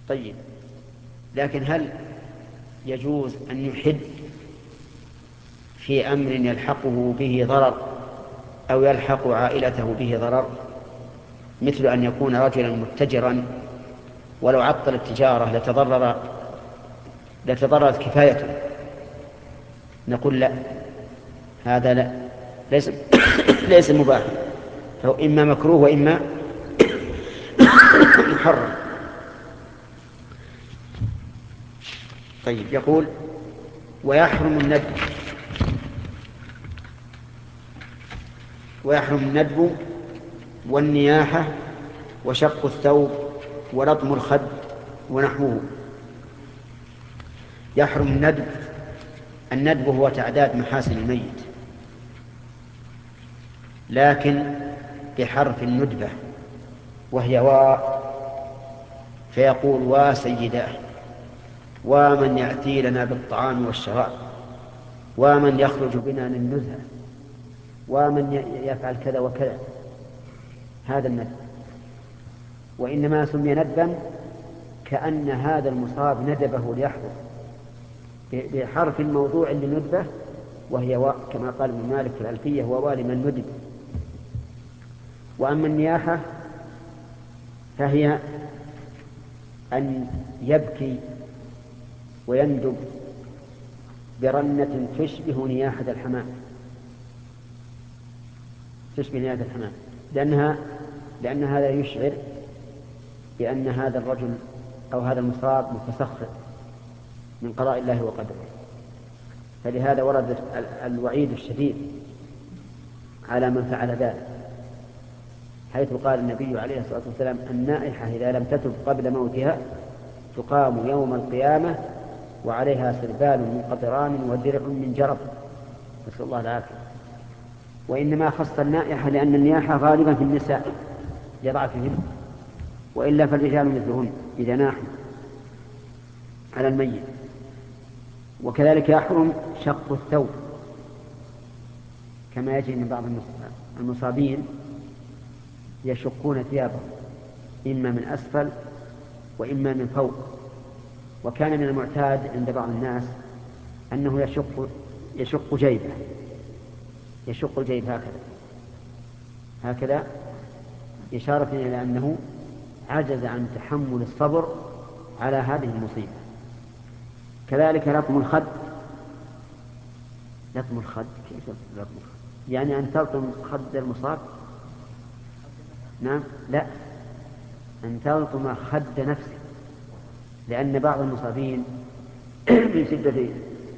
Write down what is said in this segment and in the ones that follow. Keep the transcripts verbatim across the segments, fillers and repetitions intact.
طيب، لكن هل يجوز أن يحد في أمر يلحقه به ضرر أو يلحق عائلته به ضرر، مثل أن يكون رجلا متجرا ولو عطل التجارة لتضرر لتضررت كفايته، نقول لا، هذا لا، ليس ليس مباح، فهو إما مكروه وإما محرم. طيب، يقول ويحرم الندب ويحرم الندب والنياحة وشق الثوب ولطم الخد ونحوه. يحرم الندب. الندب هو تعداد محاسن الميت، لكن بحرف الندبة وهي واء، فيقول وا سيداه، ومن يأتي لنا بالطعام والشراب، ومن يخرج بنا للنزهة، ومن يفعل كذا وكذا. هذا الندب. وإنما سمي ندبا كأن هذا المصاب ندبه ليحضر بحرف الموضوع لندبه وهي واء، كما قال ابن مالك في الألفية: هو والي من ندب. وأما النياحة فهي أن يبكي ويندب برنة تشبه نياحة الحمام، تشبه نياحة الحمام، لأنها لأن هذا يشعر بأن هذا الرجل أو هذا المصاب متسخط من قضاء الله وقدره. فلهذا ورد الوعيد الشديد على من فعل ذلك، حيث قال النبي عليه الصلاة والسلام: النائحة إذا لم تتب قبل موتها تقام يوم القيامة وعليها سربال من قطران ودرع من جرب، نسأل الله العافية. وإنما خص النائحة لأن النياحة غالبا في النساء لضعفهن، وإلا فالرجال مثلهن إذا ناحوا على الميت. وكذلك يحرم شق الثوب، كما يجري من بعض المصابين يشقون ثيابهم إما من أسفل وإما من فوق. وكان من المعتاد عند بعض الناس أنه يشق يشق جيبه يشق الجيب هكذا هكذا إشارة إلى أنه عجز عن تحمل الصبر على هذه المصيبة. كذلك لطم الخد. لطم الخد كيف لطم الخد؟ يعني أن تلطم خد المصاب؟ نعم، لا، أن تلطم خد نفسه، لأن بعض المصابين من شدة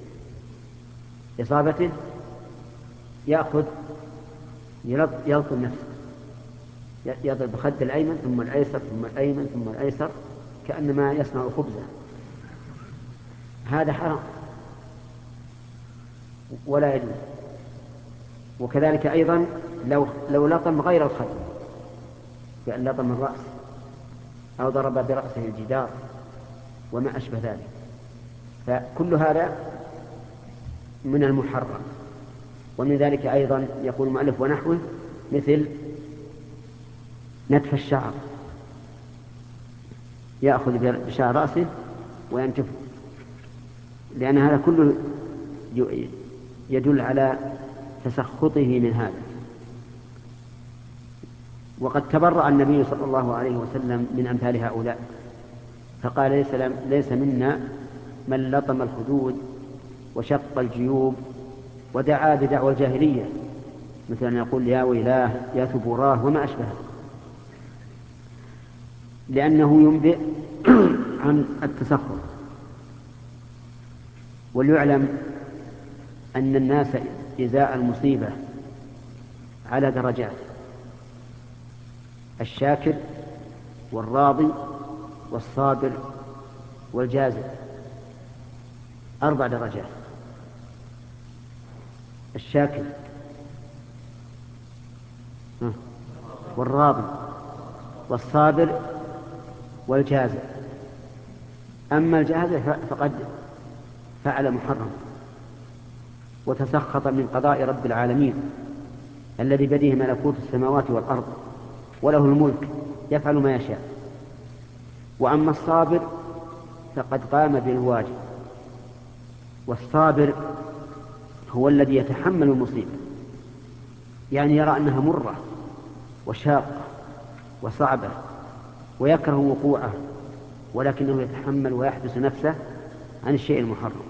إصابته يأخذ يلطم نفسه، يضرب خد الأيمن ثم الأيسر ثم الأيمن ثم الأيسر كأنما يصنع خبزة. هذا حرام ولا يجوز. وكذلك أيضا لو لو لطم غير الخد، كأن لطم الرأس أو ضرب برأسه الجدار وما أشبه ذلك، فكل هذا من المحرم. ومن ذلك أيضا يقول المؤلف ونحوه مثل نتف الشعر، يأخذ بشعر رأسه وينتفه، لأن هذا كله يدل على تسخطه من هذا. وقد تبرأ النبي صلى الله عليه وسلم من أمثال هؤلاء، فقال: ليس, ليس منا من لطم الخدود وشق الجيوب ودعا بدعوى الجاهلية، مثل أن يقول يا ويلاه يا ثبوراه وما أشبهه، لأنه ينبئ عن التسخط. وليعلم أن الناس إزاء المصيبة على درجات: الشاكر والراضي والصابر والجازع، أربع درجات. الشاكر والراضي والصابر والجازع. أما الجازع فقد فعل محرم وتسخط من قضاء رب العالمين الذي بيده ملكوت السماوات والأرض وله الملك يفعل ما يشاء. وأما الصابر فقد قام بالواجب. والصابر هو الذي يتحمل المصيبة، يعني يرى أنها مرة وشاقة وصعبة ويكره وقوعه، ولكنه يتحمل ويحبس نفسه عن الشيء المحرم،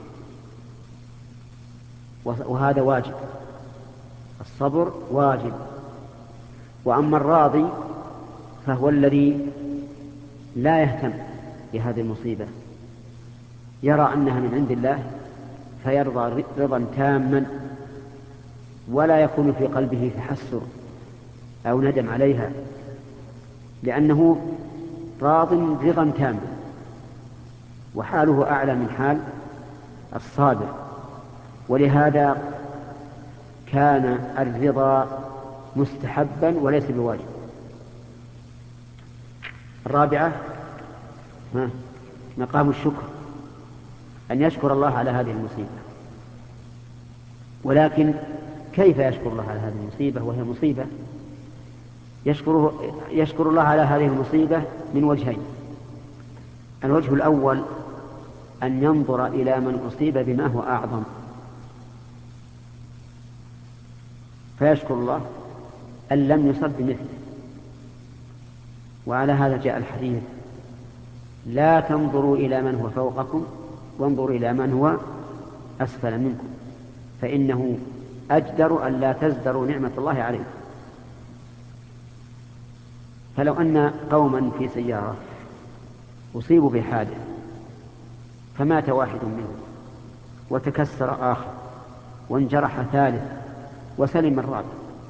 وهذا واجب. الصبر واجب. وأما الراضي فهو الذي لا يهتم بهذه المصيبة، يرى أنها من عند الله فيرضى رضا تاما، ولا يكون في قلبه تحسر أو ندم عليها، لأنه راض رضا تاما، وحاله أعلى من حال الصابر. ولهذا كان الرضا مستحبا وليس بواجب. الرابعة مقام الشكر، أن يشكر الله على هذه المصيبة. ولكن كيف يشكر الله على هذه المصيبة وهي مصيبة؟ يشكره يشكر الله على هذه المصيبة من وجهين. الوجه الأول أن ينظر إلى من أصيب بما هو أعظم فيشكر الله أن لم يصب بمثله. وعلى هذا جاء الحديث: لا تنظروا إلى من هو فوقكم وانظروا إلى من هو أسفل منكم، فإنه أجدر أن لا تزدروا نعمة الله عليكم. فلو أن قوما في سيارة أصيبوا بحادث فمات واحد منهم وتكسر آخر وانجرح ثالث وسلم الرابع،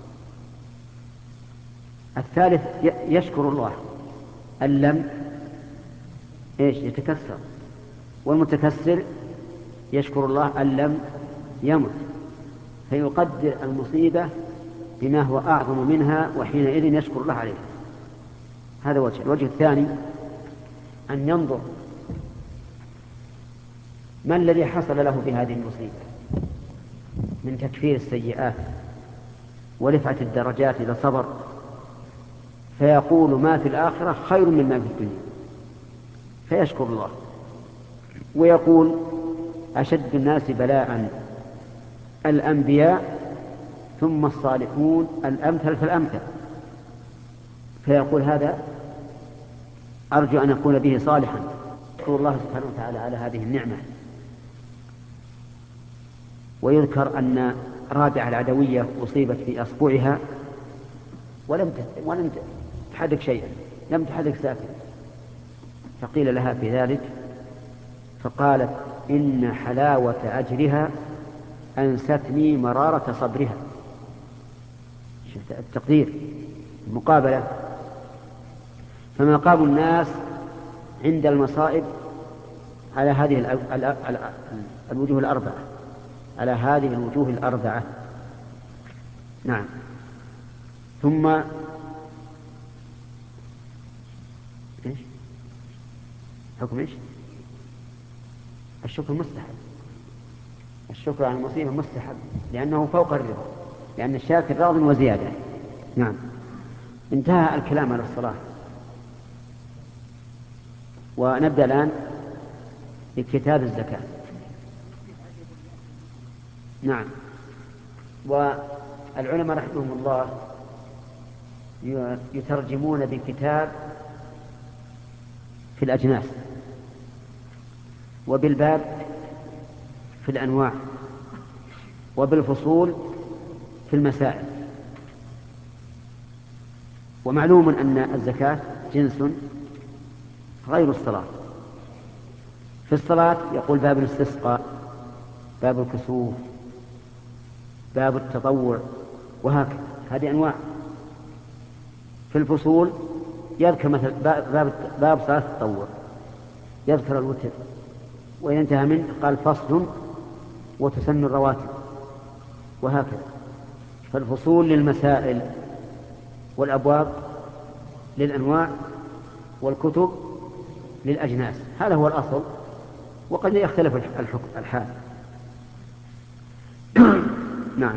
الثالث يشكر الله أن لم إيش يتكسر، والمتكسر يشكر الله أن لم يمت، فيقدر المصيبة بما هو أعظم منها، وحينئذ يشكر الله عليه. هذا وجه. الوجه الثاني أن ينظر ما الذي حصل له بهذه المصيبة من تكفير السيئات ورفعة الدرجات إذا صبر، فيقول ما في الآخرة خير مما في الدنيا، فيشكر الله. ويقول أشد الناس بلاء الأنبياء ثم الصالحون الأمثل فالأمثل، فيقول هذا أرجو أن أكون به صالحا. يشكر الله سبحانه وتعالى على هذه النعمة. ويذكر أن رابعة العدوية أصيبت في أصبعها ولم ولم تحرك شيئا، لم تحرك ساكن، فقيل لها في ذلك فقالت إن حلاوة أجرها أنستني مرارة صبرها. التقدير، المقابلة. فمقام الناس عند المصائب على هذه الوجوه الأربعة، على هذه الوجوه الأربعة. نعم. ثم إيش؟ حكم إيش؟ الشكر مستحب. الشكر على المصيبة مستحب لأنه فوق الرضا، لأن الشاكر راض وزيادة. نعم. انتهى الكلام على الصلاة، ونبدأ الآن بكتاب الزكاة. نعم. والعلماء رحمهم الله يترجمون بكتاب في الأجناس، وبالباب في الأنواع، وبالفصول في المسائل. ومعلوم أن الزكاة جنس غير الصلاة. في الصلاة يقول باب الاستسقاء، باب الكسوف، باب التطوع، وهكذا، هذه أنواع. في الفصول يذكر مثل باب, باب صلاة التطوع، يذكر الوتر، وإذا انتهى منه قال فصل وتسن الرواتب، وهكذا. فالفصول للمسائل، والأبواب للأنواع، والكتب للأجناس. هذا هو الأصل، وقد يختلف الحكم الحال. نعم.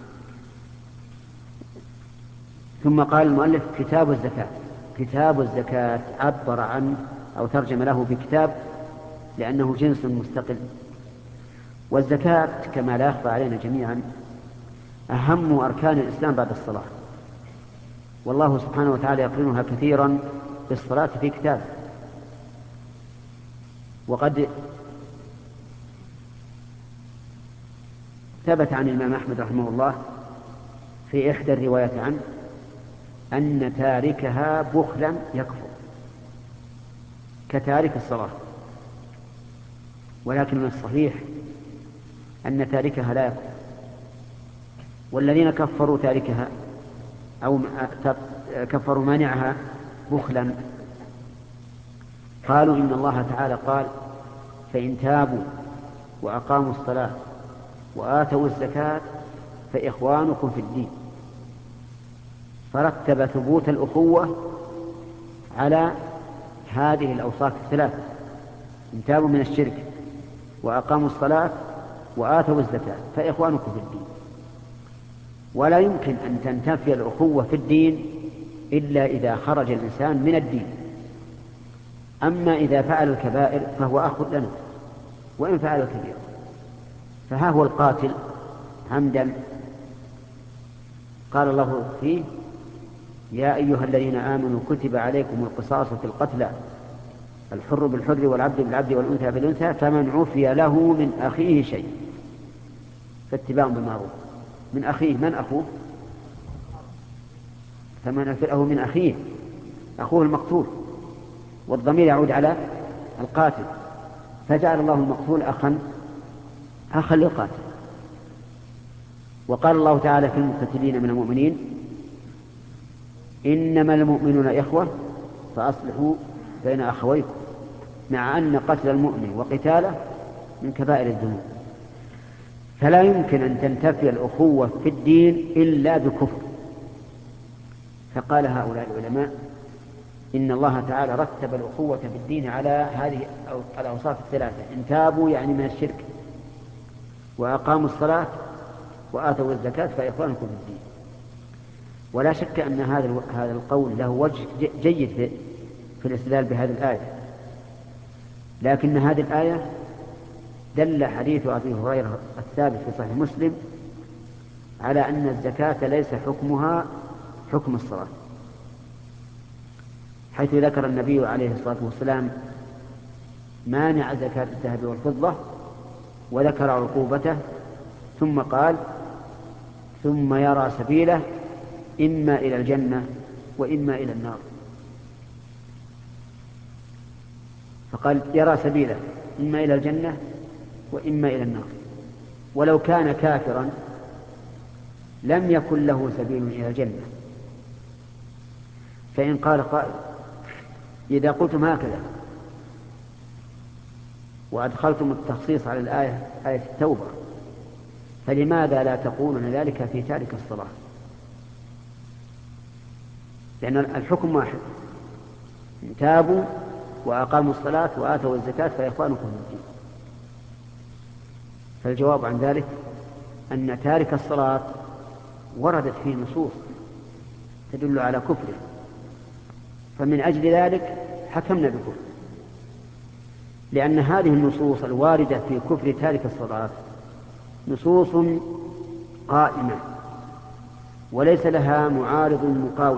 ثم قال المؤلف كتاب الزكاة. كتاب الزكاة عبر عن أو ترجم له بكتاب لأنه جنس مستقل. والزكاة كما لا يخفى علينا جميعا أهم أركان الإسلام بعد الصلاة، والله سبحانه وتعالى يقرنها كثيرا بالصلاة في كتابه. وقد ثبت عن الإمام أحمد رحمه الله في إحدى الروايات عنه أن تاركها بخلا يكفر كتارك الصلاة، ولكن الصحيح أن تاركها لا يكفر. والذين كفروا تاركها أو كفروا مانعها بخلا قالوا إن الله تعالى قال: فإن تابوا وأقاموا الصلاة وآتوا الزكاة فإخوانكم في الدين، فرتب ثبوت الأخوة على هذه الأوصاف الثلاثة: إن تابوا من الشرك وأقاموا الصلاة وآتوا الزكاة فإخوانكم في الدين. ولا يمكن أن تنتفي الأخوة في الدين إلا إذا خرج الإنسان من الدين. أما إذا فعل الكبائر فهو أخ لنا وإن فعل الكبير. فها هو القاتل عمدا قال الله فيه: يا أيها الذين آمنوا كتب عليكم القصاص في القتلى الحر بالحر والعبد بالعبد والأنثى بالأنثى فمن عفي له من أخيه شيء فاتباع بالمعروف. من أخيه، من أخوه؟ فمن عفي له من أخيه، أخوه المقتول، والضمير يعود على القاتل، فجعل الله المقتول أخا أخا للقاتل. وقال الله تعالى في المقتتلين من المؤمنين: إنما المؤمنون إخوة فأصلحوا بين أخويكم، مع أن قتل المؤمن وقتاله من كبائر الذنوب. فلا يمكن أن تنتفي الأخوة في الدين إلا بكفر. فقال هؤلاء العلماء: إن الله تعالى رتب الأخوة في الدين على هذه الأوصاف الثلاثة: إن تابوا يعني من الشرك وأقاموا الصلاة وآتوا الزكاة فإخوانكم في الدين. ولا شك أن هذا هذا القول له وجه جيد في, في الاستدلال بهذه الآية، لكن هذه الآية دل حديث أبي هريرة الثابت في صحيح مسلم على أن الزكاة ليس حكمها حكم الصلاة، حيث ذكر النبي عليه الصلاة والسلام مانع زكاة الذهب والفضة وذكر عقوبته، ثم قال: ثم يرى سبيله إما إلى الجنة وإما إلى النار. فقال: يرى سبيله إما إلى الجنة وإما إلى النار. ولو كان كافرا لم يكن له سبيل إلى الجنة. فإن قال قائل: إذا قلتم هكذا وأدخلتم التخصيص على الآية آية التوبة فلماذا لا تقولون ذلك في تارك الصلاة؟ لأن الحكم واحد: إن تابوا وأقاموا الصلاة وآتوا الزكاة فإخوانكم في الدين. فالجواب عن ذلك أن تارك الصلاة وردت فيه نصوص تدل على كفره، فمن أجل ذلك حكمنا بكفر، لأن هذه النصوص الواردة في كفر تارك الصلاة نصوص قائمة وليس لها معارض مقاوم.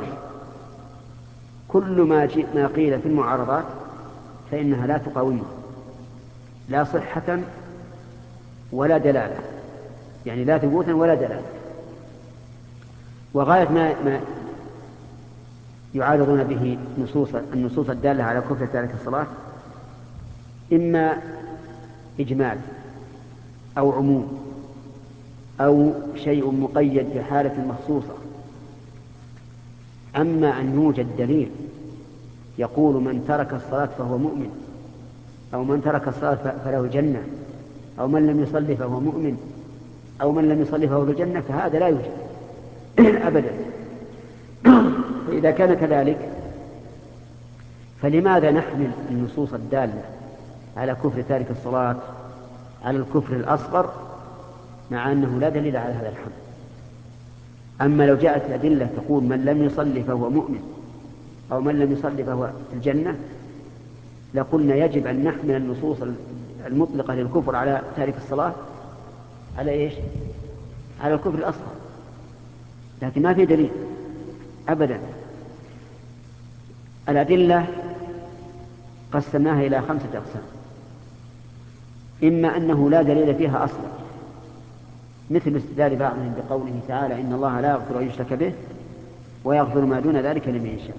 كل ما, ما قيل في المعارضات فإنها لا تقاومه، لا صحة ولا دلالة، يعني لا ثبوتا ولا دلالة. وغاية ما, ما يعارضون به نصوص النصوص الدالة على كفر تارك الصلاة إما إجمال أو عموم أو شيء مقيد في حالة مخصوصة. أما أن يوجد دليل يقول من ترك الصلاة فهو مؤمن، أو من ترك الصلاة فله الجنة، أو من لم يصلي فهو مؤمن، أو من لم يصلي فهو الجنة، فهذا لا يوجد أبدا. فإذا كان كذلك فلماذا نحمل النصوص الدالة على كفر تارك الصلاة على الكفر الأصغر مع أنه لا دليل على هذا الحمل؟ أما لو جاءت الأدلة تقول من لم يصلي فهو مؤمن أو من لم يصلي فهو في الجنة لقلنا يجب أن نحمل النصوص المطلقة للكفر على تارك الصلاة على إيش؟ على الكفر الأصغر، لكن ما في دليل أبدا. الأدلة قسمناها إلى خمسة أقسام: إما أنه لا دليل فيها أصلا، مثل استدلال بعضهم بقوله تعالى: إن الله لا يغفر أن يشرك به ويغفر ما دون ذلك لمن يشاء،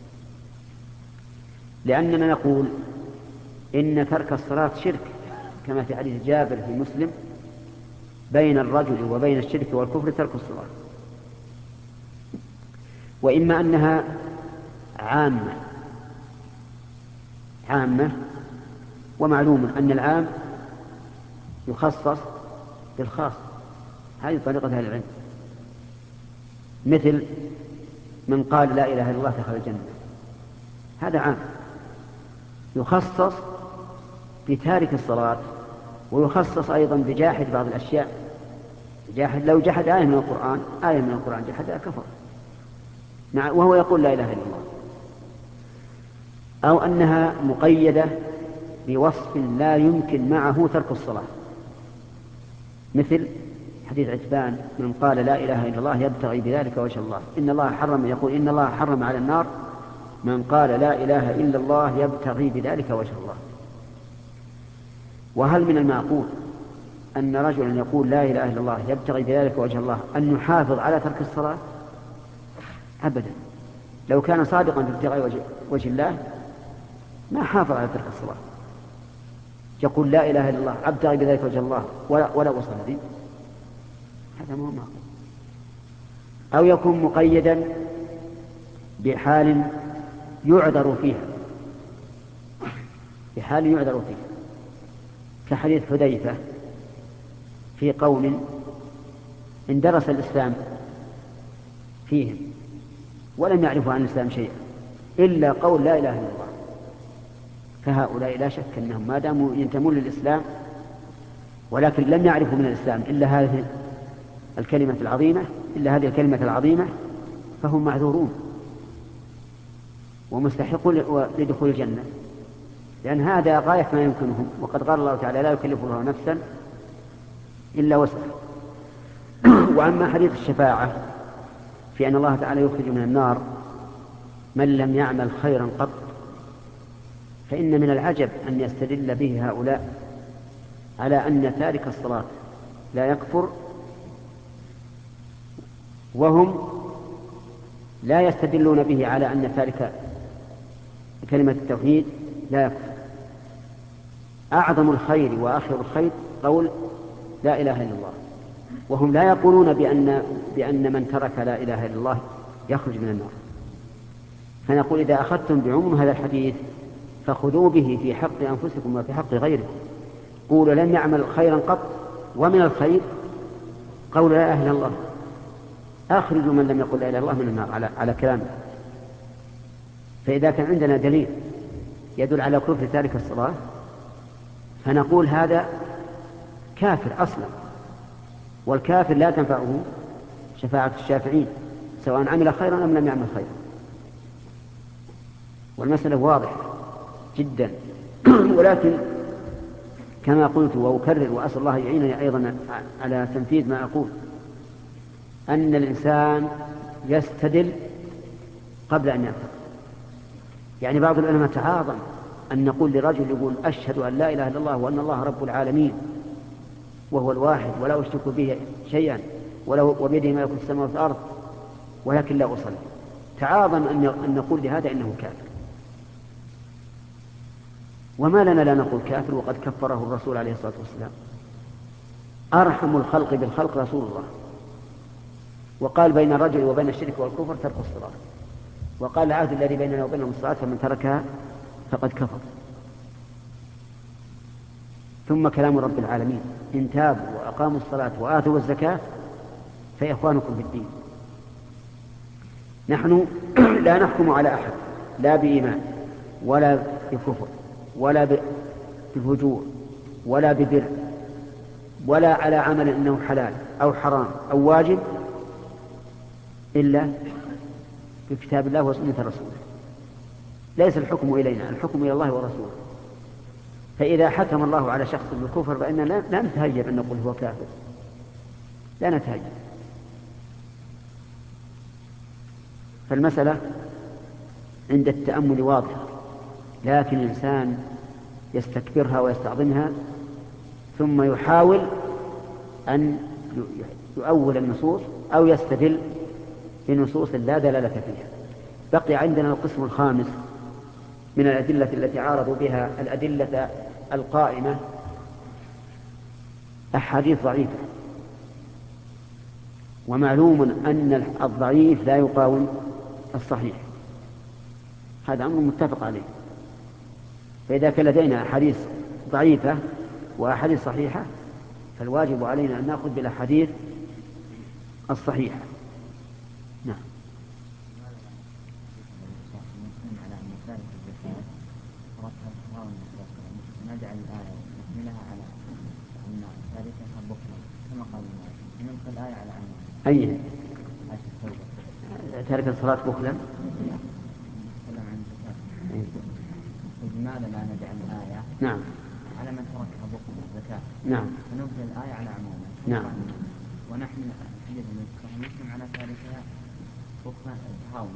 لأننا نقول إن ترك الصلاة شرك، كما في حديث جابر في مسلم: بين الرجل وبين الشرك والكفر ترك الصلاة. وإما أنها عامة عامة ومعلوم أن العام يخصص بالخاص، هذه طريقة أهل العلم، مثل من قال لا إله إلا الله دخل الجنة، هذا عام يخصص بتارك الصلاة، ويخصص أيضا بجاحد بعض الأشياء. جاحد لو جحد آية من القرآن آية من القرآن جحدها كفر، وهو يقول لا إله إلا الله. أو أنها مقيدة بوصف لا يمكن معه ترك الصلاة، مثل حديث عتبان: من قال لا إله إلا الله يبتغي بذلك وجه الله، إن الله حرم، يقول إن الله حرم على النار من قال لا إله إلا الله يبتغي بذلك وجه الله. وهل من المعقول أن رجلا يقول لا إله إلا الله يبتغي بذلك وجه الله أن يحافظ على ترك الصلاة؟ أبدا. لو كان صادقا في ابتغاء وجه, وجه الله ما حافظ على ترك الصلاة. يقول لا إله إلا الله أبتغي بذلك وجه الله ولا, ولا وصل به، هذا مو معقول. أو يكون مقيدا بحال يعذر فيها بحال يعذر فيها كحديث حذيفة في قوم اندرس الإسلام فيهم ولم يعرفوا عن الإسلام شيئا إلا قول لا إله إلا الله، فهؤلاء لا شك أنهم ما داموا ينتمون للإسلام ولكن لم يعرفوا من الإسلام إلا هذه الكلمة العظيمة إلا هذه الكلمة العظيمة فهم معذورون ومستحقون لدخول الجنة، لأن هذا غاية ما يمكنهم. وقد قال الله تعالى: لا يكلف الله نفسا إلا وسعها. وأما حديث الشفاعة في أن الله تعالى يخرج من النار من لم يعمل خيرا قط، فإن من العجب أن يستدل به هؤلاء على أن تارك الصلاة لا يكفر، وهم لا يستدلون به على أن تارك كلمة التوحيد لا يكفر. أعظم الخير وآخر الخير قول لا إله إلا الله، وهم لا يقولون بأن, بأن من ترك لا إله إلا الله يخرج من النار. فنقول: إذا أخذتم بعموم هذا الحديث فخذوا به في حق أنفسكم وفي حق غيركم. قولوا لم يعمل خيرا قط، ومن الخير قول لا إله إلا الله. أخرجوا من لم يقل لا إله إلا الله من النار على, على كلامه. فإذا كان عندنا دليل يدل على كفر تارك الصلاة فنقول هذا كافر أصلا، والكافر لا تنفعه شفاعة الشافعين سواء عمل خيرا أم لم يعمل خيرا. والمسألة واضحة جدا. ولكن كما قلت وأكرر وأسأل الله يعينني أيضا على تنفيذ ما أقول، أن الإنسان يستدل قبل أن يعتقد. يعني بعض العلماء تعاظم أن نقول لرجل يقول أشهد أن لا إله إلا الله وأن الله رب العالمين وهو الواحد ولا أشرك به شيئا وبيده ملكوت السماوات والأرض ولكن لا أصلي، تعاظم أن نقول لهذا إنه كافر. وما لنا لا نقول كافر وقد كفره الرسول عليه الصلاة والسلام. أرحم الخلق بالخلق رسول الله، وقال بين الرجل وبين الشرك والكفر ترك الصلاة، وقال العهد الذي بيننا وبينهم الصلاة فمن تركها فقد كفر. ثم كلام رب العالمين: إن تابوا وأقاموا الصلاة وآتوا الزكاة فإخوانكم في الدين. نحن لا نحكم على أحد لا بإيمان ولا بكفر ولا بفجور ولا ببر ولا على عمل أنه حلال أو حرام أو واجب إلا بكتاب الله وسنة رسوله. ليس الحكم إلينا، الحكم إلى الله ورسوله. فإذا حكم الله على شخص بالكفر فإننا لا نتهيب أن نقول هو كافر، لا نتهيب. فالمسألة عند التأمل واضحة، لكن الإنسان يستكبرها ويستعظمها ثم يحاول أن يؤول النصوص أو يستدل بنصوص لا دلالة فيها. بقي عندنا القسم الخامس من الأدلة التي عارضوا بها الأدلة القائمة، أحاديث ضعيفة. ومعلوم أن الضعيف لا يقاوم الصحيح، هذا أمر متفق عليه. فإذا كان لدينا أحاديث ضعيفة وأحاديث صحيحة فالواجب علينا أن نأخذ بالأحاديث الصحيحة. نعم. نجعل الآية نحملها على أن ثالثها بكرة كما قال الله، ننقل الآية على أن أي تارك الصلاة بخلا. لماذا لا نجعل الآية نعم على من تركها بخلا الزكاة؟ نعم. فنبدأ الآية على عمومها. نعم. ونحمل حديث المسلم على ثالثها بخلا التهاون.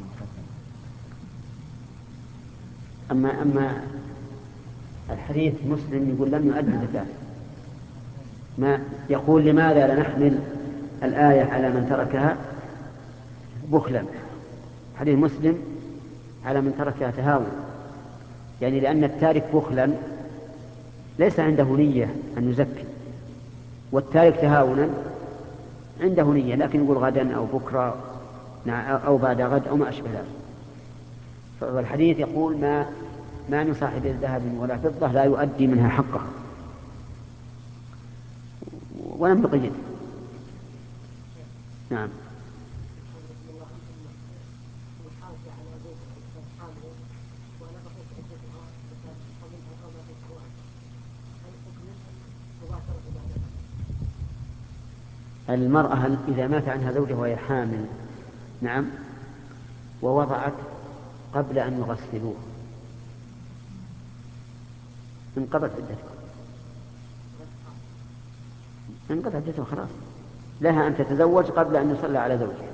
أما أما الحديث مسلم يقول لم يؤدي الزكاة، ما يقول لماذا لا نحمل الآية على من تركها بخلا؟ حديث مسلم على من تركها تهاون، يعني لأن التارك بخلا ليس عنده نية أن يزكي، والتارك تهاونا عنده نية لكن يقول غدا أو بكرة أو بعد غد أو ما أشبه ذلك. فالحديث يقول ما ما نصاحب ذهب ولا فضة لا يؤدي منها حقه، ولم يقيد. نعم. المرأة إذا مات عنها زوجها وهي حامل، نعم، ووضعت قبل أن يغسلوه انقضت عدتها، انقضت عدتها خلاص، لها أن تتزوج قبل أن يصلى على زوجها.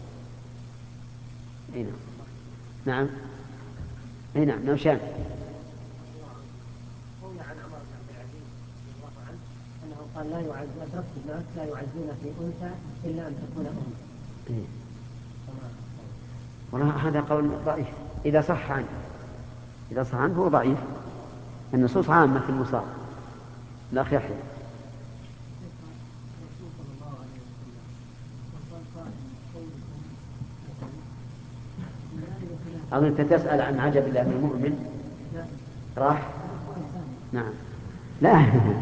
أي نعم. نعم. أي نعم. نوشان. قال لا يعز أدركت الناس لا يعزون في أنثى إلا أن تكون أم. إيه. والله هذا قول ضعيف إذا صح عنه، إذا صح عنه هو ضعيف. النصوص عامة في المصاب. الأخ يحيى. أظن أنت تسأل عن عجب الله من المؤمن راح. نعم. لا.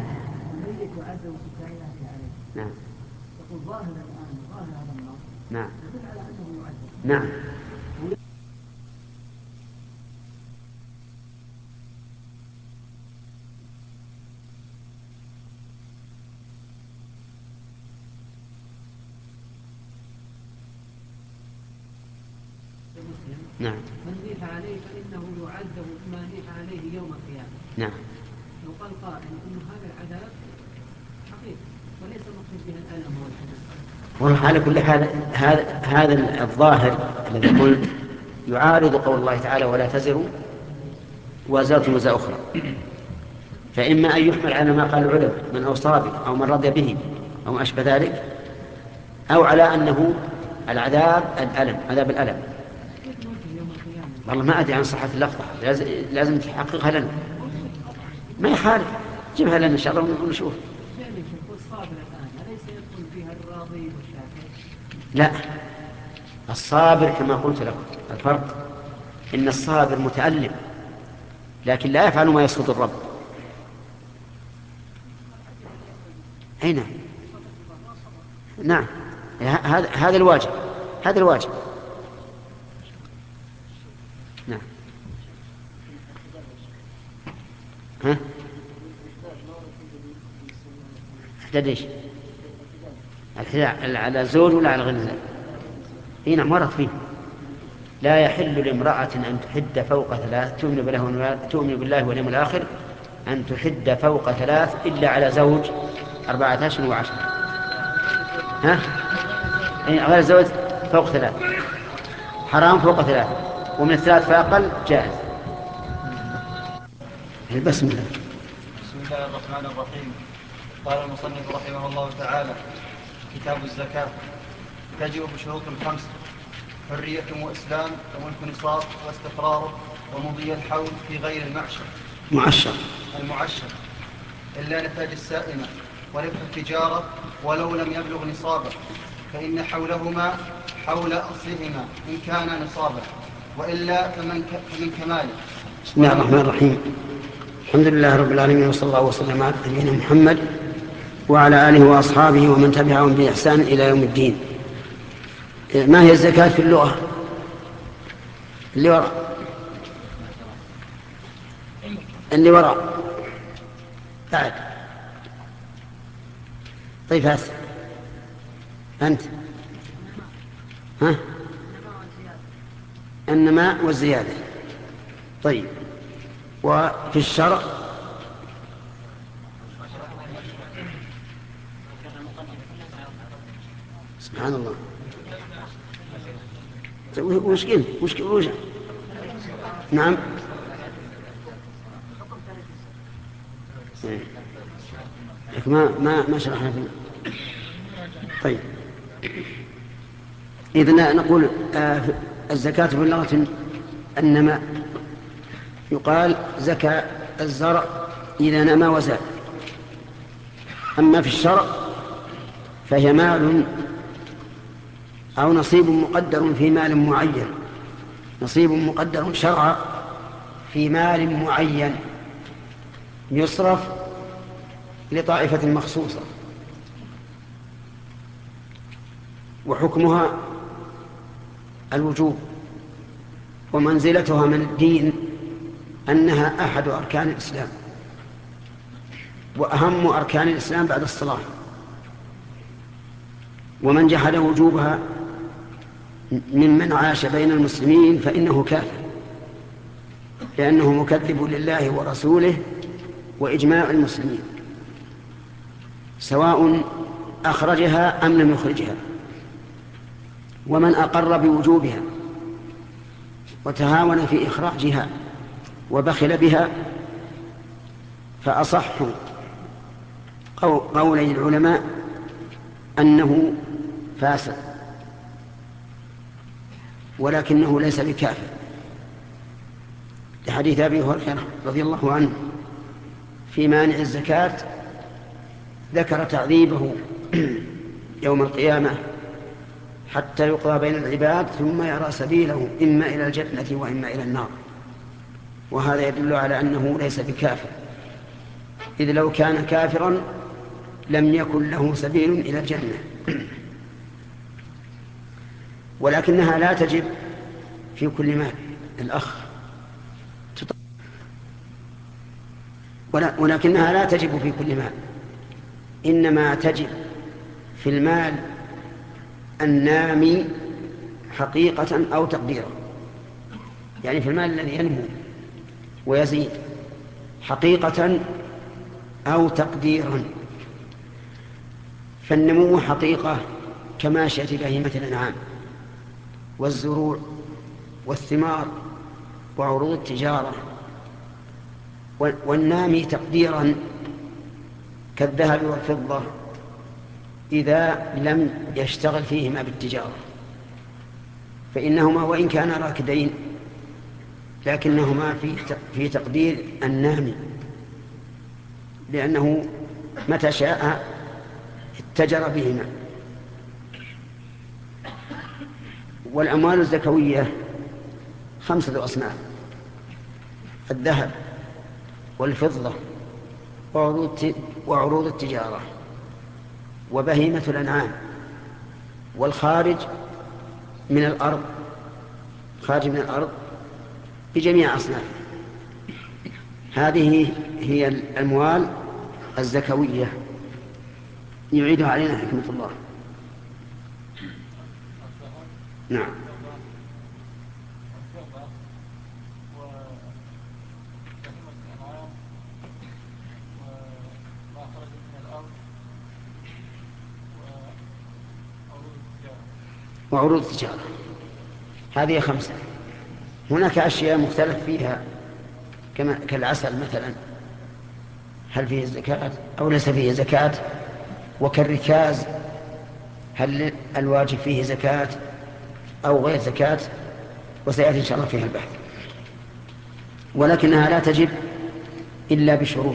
نعم. يقول ظاهر الآن ظاهر هذا النص. نعم. يدل على أنه يعذب. نعم. نعم. من نيح عليه فإنه يعذب بما نيح عليه يوم القيامة. نعم. لو قال قائل إنه هذا العذاب حقيقي وليس المقصود به الألم والحزن. والله على كل حال هذا هذا الظاهر الذي يقول يعارض قول الله تعالى ولا تزر وازرة وزر أخرى، فإما أن يحمل على ما قال العلماء من أوصابه أو من رضي به أو ما أشبه ذلك، أو على أنه العذاب الألم، عذاب الألم. والله ما أدري عن صحة اللفظة، لازم تحققها لنا. ما يخالف، جيبها لنا إن شاء الله ونشوف. لا، الصابر كما قلت لكم الفرق إن الصابر متألم لكن لا يفعل ما يسخط الرب. أين؟ نعم، هذا هذا الواجب، هذا الواجب. نعم. ها؟ احتاج ايش؟ الحذاء على الزوج ولا على غير الزوج؟ اي نعم ورد فيه لا يحل لامرأة أن تحد فوق ثلاث تؤمن بالله, تؤمن بالله واليوم الآخر أن تحد فوق ثلاث إلا على زوج أربعة أشهر وعشرة. ها؟ غير زوج فوق ثلاث حرام، فوق ثلاث، ومن الثلاث فأقل جائز. بسم الله. بسم الله الرحمن الرحيم. قال المصنف رحمه الله تعالى: كتاب الزكاة. تجب بشروط خمس: حرية وإسلام وملك نصاب واستقرار ومضي الحول في غير المعشر معشر المعشر إلا نتاج السائمة وربح التجارة ولو لم يبلغ نصابا، فإن حولهما حول أصلهما إن كان نصابا، وإلا فمن, ك... فمن كماله. بسم الله الرحمن الرحيم. الحمد لله رب العالمين، وصلى الله وسلم على نبينا محمد وعلى آله وأصحابه ومن تبعهم بإحسان إلى يوم الدين. ما هي الزكاة في اللغة؟ اللي وراء اللي وراء بعد. طيب هات أنت. ها؟ النماء والزيادة. طيب، وفي الشرع سبحان الله. وش قلت؟ وش قلت؟ نعم. ما ما ما شرحنا فيه. طيب، إذن نقول آه الزكاة في اللغة النماء. يقال زكى الزرع إذا نما وزاد. أما في الشرع فهي مال أو نصيب مقدر في مال معين، نصيب مقدر شرعا في مال معين يصرف لطائفة مخصوصة، وحكمها الوجوب، ومنزلتها من الدين أنها أحد أركان الإسلام، وأهم أركان الإسلام بعد الصلاة. ومن جحد وجوبها ممن عاش بين المسلمين فإنه كافر، لأنه مكذب لله ورسوله وإجماع المسلمين، سواء أخرجها أم لم يخرجها. ومن أقر بوجوبها وتهاون في إخراجها وبخل بها فأصح قولي العلماء أنه فاسق، ولكنه ليس بكافر، لحديث أبي هريرة رضي الله عنه في مانع الزكاة ذكر تعذيبه يوم القيامة حتى يقضى بين العباد ثم يرى سبيله إما إلى الجنة وإما إلى النار. وهذا يدل على أنه ليس بكافر، إذ لو كان كافرا لم يكن له سبيل إلى الجنة. ولكنها لا تجب في كل مال. الأخ ولكنها لا تجب في كل مال، إنما تجب في المال النامي حقيقة أو تقديرا، يعني في المال الذي ينمو ويزيد حقيقة أو تقديرا. فالنمو حقيقة كماشية بهيمة الأنعام والزروع والثمار وعروض التجارة، والنامي تقديرا كالذهب والفضة إذا لم يشتغل فيهما بالتجارة، فإنهما وإن كانا راكدين لكنهما في تقدير النامي، لأنه متى شاء اتجر بهما. والأموال الزكوية خمسة أصناف: الذهب والفضة وعروض التجارة وبهيمة الأنعام والخارج من الأرض، خارج من الأرض بجميع أصنافه. هذه هي الأموال الزكوية. يعيدها علينا حكمة الله. نعم. وعروض التجارة. هذه خمسة. هناك أشياء مختلف فيها كما كالعسل مثلا، هل فيه زكاة أو ليس فيه زكاة، وكالركاز هل الواجب فيه زكاة أو غير زكاة، وسيأتي إن شاء الله فيها البحث. ولكنها لا تجب إلا بشروط.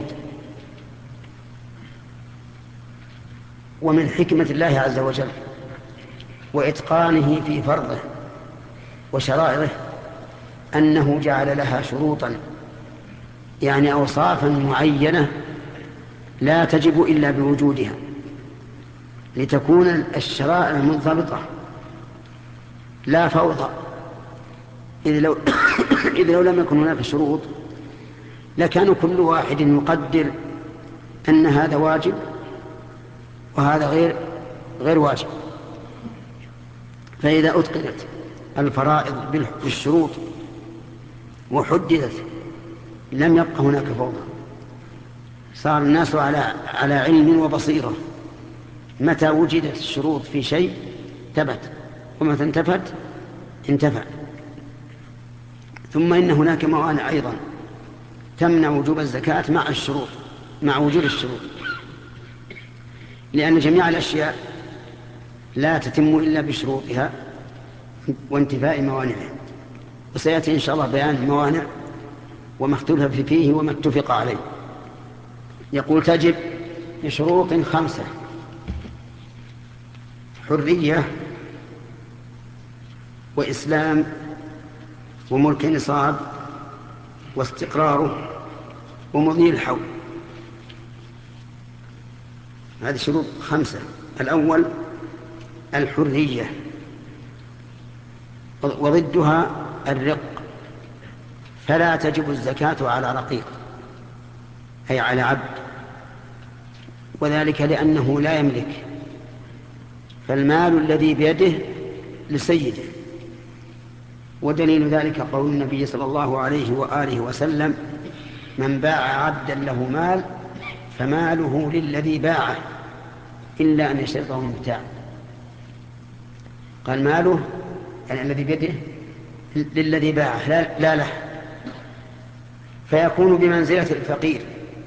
ومن حكمة الله عز وجل وإتقانه في فرضه وشرائعه أنه جعل لها شروطا، يعني أوصافا معينة لا تجب إلا بوجودها، لتكون الشرائع منضبطة لا فوضى. إذ لو, إذ لو لم يكن هناك شروط لكان كل واحد يقدر أن هذا واجب وهذا غير غير واجب. فإذا أتقنت الفرائض بالشروط وحددت لم يبقى هناك فوضى، صار الناس على على علم وبصيرة. متى وجدت الشروط في شيء ثبت، ومتى انتفت انتفع. ثم إن هناك موانع أيضا تمنع وجوب الزكاة مع الشروط، مع وجود الشروط، لأن جميع الأشياء لا تتم إلا بشروطها وانتفاء موانعها. وسيأتي إن شاء الله بيان الموانع وما اختلف فيه وما اتفق عليه. يقول تجب بشروط خمسة: حرية، وإسلام، وملك نصاب، واستقراره، ومضي الحول. هذه شروط خمسة. الأول الحرية، وضدها الرق، فلا تجب الزكاة على رقيق أي على عبد، وذلك لأنه لا يملك، فالمال الذي بيده لسيده. ودليل ذلك قول النبي صلى الله عليه وآله وسلم: من باع عبدا له مال فماله للذي باعه إلا أن يشترطه المبتاع. قال ماله يعني الذي بيده للذي باعه لا, لا له، فيكون بمنزلة الفقير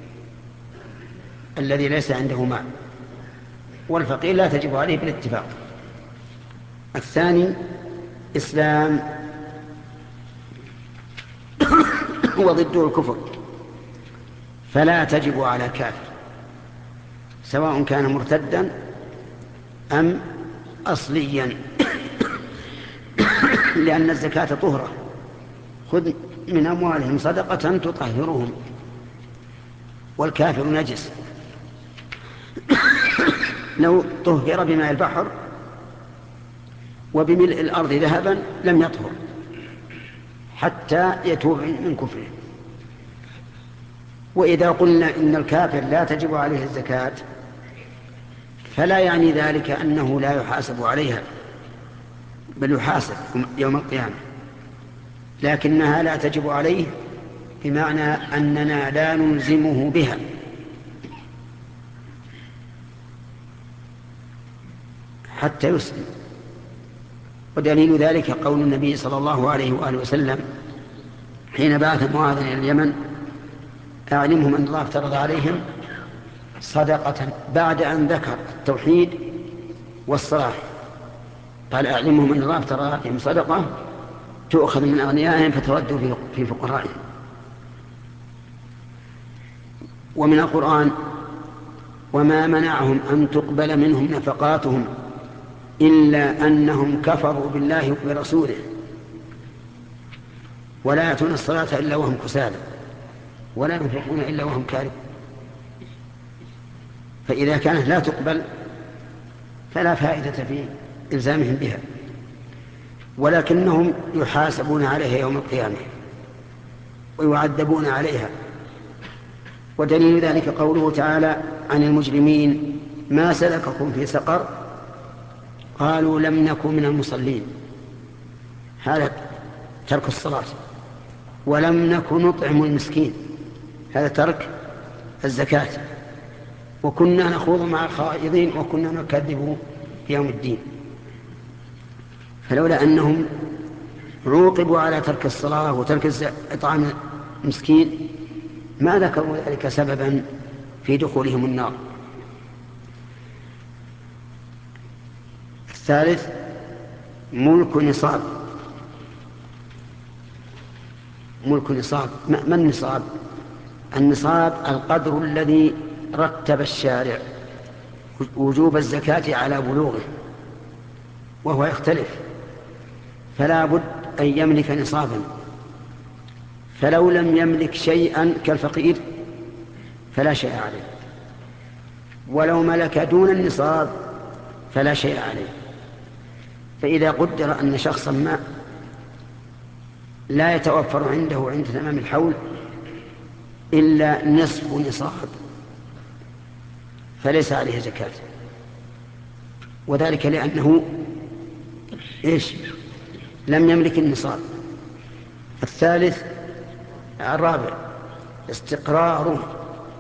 الذي ليس عنده مال، والفقير لا تجب عليه بالاتفاق. الثاني إسلام، وضده الكفر، فلا تجب على كافر سواء كان مرتدا أم أصليا، لأن الزكاة طهرة. خذ من أموالهم صدقة تطهرهم، والكافر نجس لو طهر بماء البحر وبملء الأرض ذهبا لم يطهر حتى يتوب من كفره. وإذا قلنا إن الكافر لا تجب عليه الزكاة فلا يعني ذلك أنه لا يحاسب عليها، بل يحاسب يوم القيامة، لكنها لا تجب عليه بمعنى أننا لا نلزمه بها. حتى يسلم. ودليل ذلك قول النبي صلى الله عليه وآله وسلم حين بعث معاذ إلى اليمن: أعلمهم أن الله افترض عليهم صدقة، بعد أن ذكر التوحيد والصلاة قال: أعلمهم أن الله افترض عليهم صدقة تؤخذ من أغنيائهم فترد في فقرائهم. ومن القرآن: وما منعهم أن تقبل منهم نفقاتهم إلا أنهم كفروا بالله وبرسوله ولا يأتون الصلاة إلا وهم كسالى ولا ينفقون إلا وهم كارهون. فإذا كانت لا تقبل فلا فائدة في إلزامهم بها، ولكنهم يحاسبون عليها يوم القيامة ويعذبون عليها. ودليل ذلك قوله تعالى عن المجرمين: ما سلككم في سقر؟ قالوا لم نكن من المصلين، هذا ترك الصلاة. ولم نكن نطعم المسكين، هذا ترك الزكاة. وكنا نخوض مع الخائضين وكنا نكذب بيوم الدين. فلولا أنهم عوقبوا على ترك الصلاة وترك إطعام المسكين ما ذكروا ذلك سببا في دخولهم النار. الثالث ملك نصاب. ملك نصاب، ما النصاب؟ النصاب القدر الذي رتب الشارع وجوب الزكاة على بلوغه، وهو يختلف، فلا بد أن يملك نصابا. فلو لم يملك شيئا كالفقير فلا شيء عليه، ولو ملك دون النصاب فلا شيء عليه. فإذا قدر أن شخصا ما لا يتوفر عنده عند تمام الحول إلا نصف نصاب فليس عليه زكاة، وذلك لأنه إيش؟ لم يملك النصاب. الثالث الرابع استقراره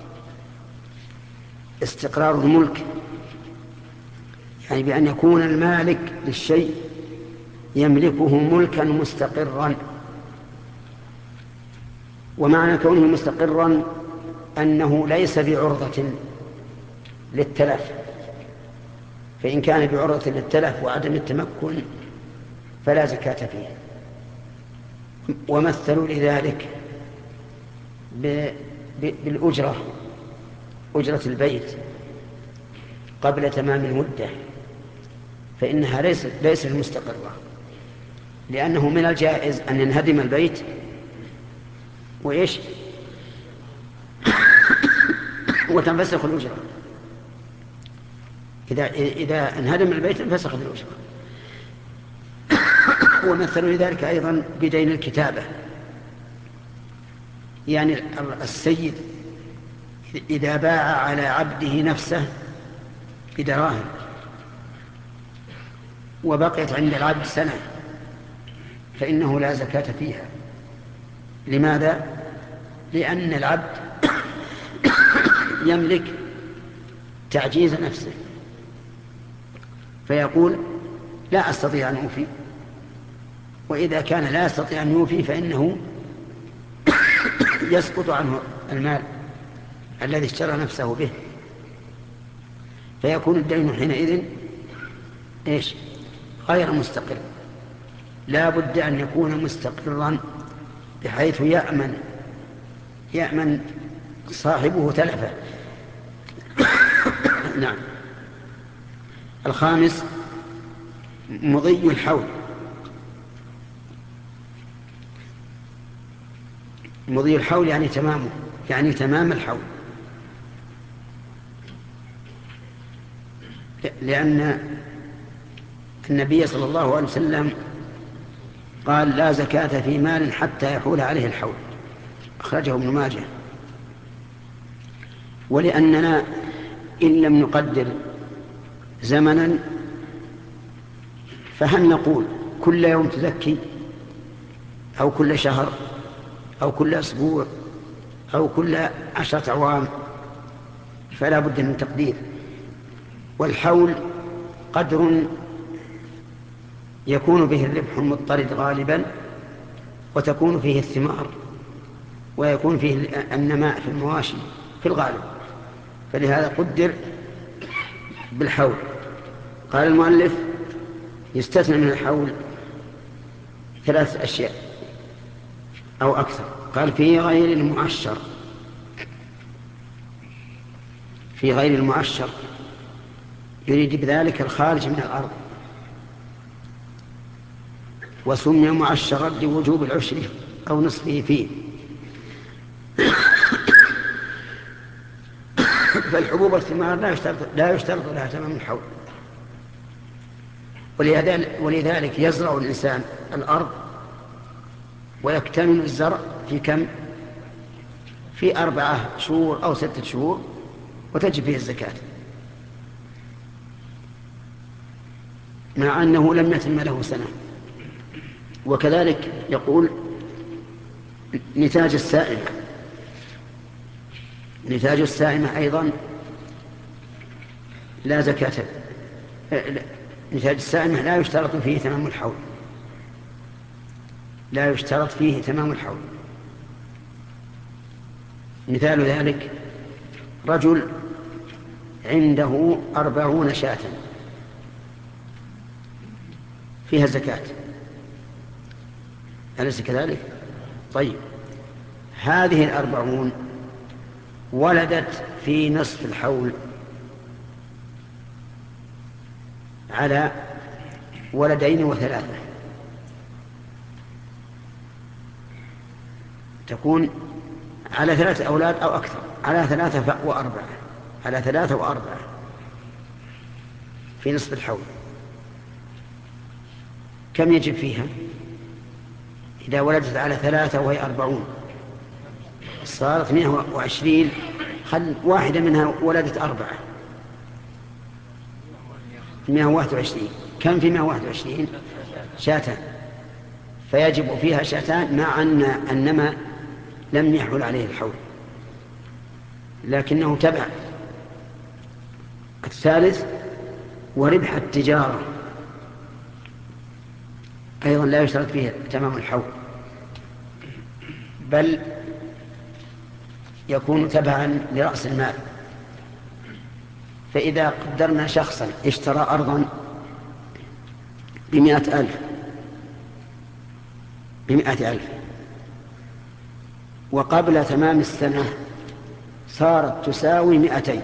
استقرار الملك، يعني بأن يكون المالك للشيء يملكه ملكا مستقرا. ومعنى كونه مستقرا أنه ليس بعرضة للتلف، فإن كان بعرضة للتلف وعدم التمكن فلا زكاة فيه. ومثلوا لذلك بالأجرة، أجرة البيت قبل تمام المدة، فإنها ليست ليست مستقرة، لأنه من الجائز أن ينهدم البيت وإيش وتنفسخ الأجرة. إذا إذا انهدم البيت انفسخ الأجرة. ومثلوا لذلك أيضا بدين الكتابة، يعني السيد إذا باع على عبده نفسه بدراهم وبقيت عند العبد سنة فإنه لا زكاة فيها. لماذا؟ لأن العبد يملك تعجيز نفسه، فيقول لا أستطيع أن أوفي. وإذا كان لا يستطيع أن يوفي فإنه يسقط عنه المال الذي اشترى نفسه به، فيكون الدين حينئذ إيش؟ غير مستقر. لا بد أن يكون مستقرا بحيث يأمن يأمن صاحبه تلفه. نعم. الخامس مضي الحول. مضي الحول يعني تمامه، يعني تمام الحول، لأن النبي صلى الله عليه وسلم قال لا زكاة في مال حتى يحول عليه الحول، أخرجه ابن ماجه. ولأننا إن لم نقدر زمنا فهل نقول كل يوم تزكي أو كل شهر أو كل أسبوع أو كل عشرة أعوام؟ فلا بد من تقدير. والحول قدر يكون به الربح المضطرد غالبا، وتكون فيه الثمار، ويكون فيه النماء في المواشي في الغالب، فلهذا قدر بالحول. قال المؤلف يستثنى من الحول ثلاث أشياء أو أكثر. قال في غير المعشر. في غير المعشر يريد بذلك الخارج من الأرض، وسمي معشرا لوجوب العشر أو نصفه فيه. فالحبوب والثمار لا يشترط, لا يشترط لها تمام الحول. ولذلك يزرع الإنسان الأرض ويكتمل الزرع في كم؟ في أربعة شهور أو ستة شهور وتجب فيه الزكاة، مع أنه لم يتم له سنة. وكذلك يقول نتاج السائمة. نتاج السائمة أيضا لا زكاة نتاج السائمة لا يشترط فيه تمام الحول، لا يشترط فيه تمام الحول. مثال ذلك رجل عنده أربعون شاة فيها زكاة، أليس كذلك؟ طيب، هذه الأربعون ولدت في نصف الحول على ولدين وثلاثة، تكون على ثلاثة أولاد أو أكثر، على ثلاثة وأربعة، على ثلاثة وأربعة في نصف الحول. كم يجب فيها؟ إذا ولدت على ثلاثة وهي أربعون صارت مئة وعشرين، خل واحدة منها ولدت أربعة، مئة وواحد وعشرين. كم في مئة وواحد وعشرين؟ شاتان، فيجب فيها شاتان، مع أن النمى لم يحول عليه الحول لكنه تبع. الثالث وربح التجارة أيضا لا يشترط فيه تمام الحول، بل يكون تبعا لرأس المال. فإذا قدرنا شخصا اشترى أرضا بمئة ألف بمئة ألف وقبل تمام السنة صارت تساوي مئتين،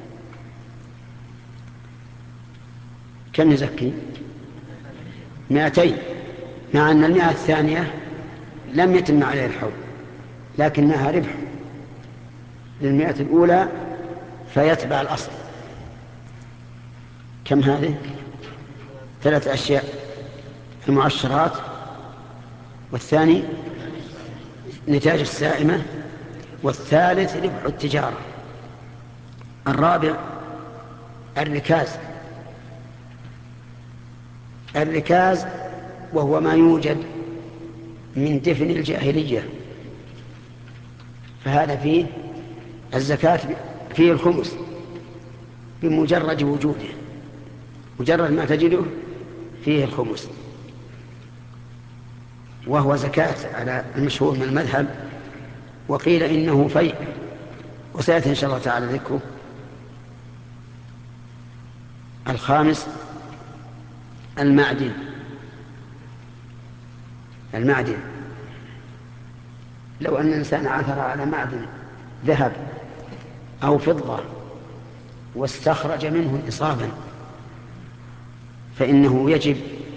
كم يزكي؟ مئتين، مع أن المئة الثانية لم يتم عليه الحول لكنها ربح للمئة الأولى فيتبع الأصل. كم هذه؟ ثلاث أشياء: المعشرات، والثاني نتاج السائمة، والثالث ربح التجارة، الرابع الركاز. الركاز وهو ما يوجد من دفن الجاهلية، فهذا فيه الزكاة، فيه الخمس بمجرد وجوده، مجرد ما تجده فيه الخمس، وهو زكاة على المشهور من المذهب، وقيل إنه فيء، وسيأتي إن شاء الله تعالى ذكره. الخامس المعدن. المعدن لو أن الإنسان عثر على معدن ذهب أو فضة واستخرج منه نصابا فإنه يجب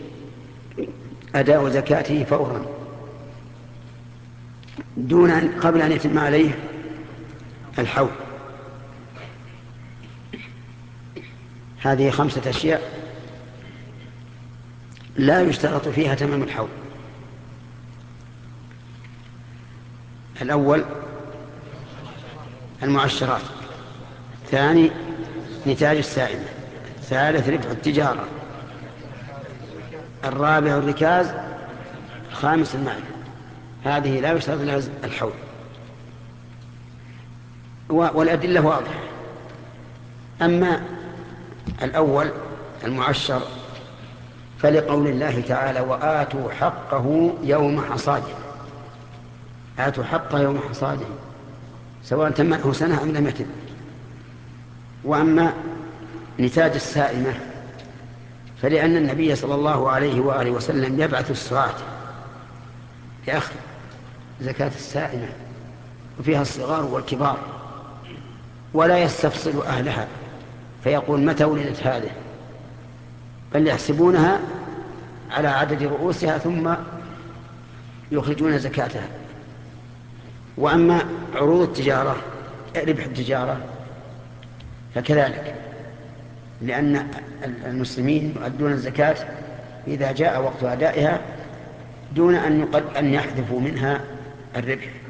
أداء زكاته فورا دون أن قبل أن يتم عليه الحول. هذه خمسة أشياء لا يشترط فيها تمام الحول. الأول المعشرات، الثاني نتاج السائمة، الثالث ربح التجارة، الرابع الركاز، الخامس المعدن. هذه لا يشترط لها الحول، والأدلة واضحة. أما الأول المعشر فلقول الله تعالى: وآتوا حقه يوم حصاده. آتوا حقه يوم حصاده سواء تمته سنة أم لم يتم. وأما نتاج السائمة فلأن النبي صلى الله عليه وآله وسلم يبعث السعاة لأخذ زكاة السائمة، وفيها الصغار والكبار، ولا يستفصل أهلها فيقول متى ولدت هذه، بل يحسبونها على عدد رؤوسها ثم يخرجون زكاتها. وأما عروض التجارة، ربح التجارة، فكذلك، لأن المسلمين يؤدون الزكاة إذا جاء وقت أدائها دون أن يحذفوا منها الربح.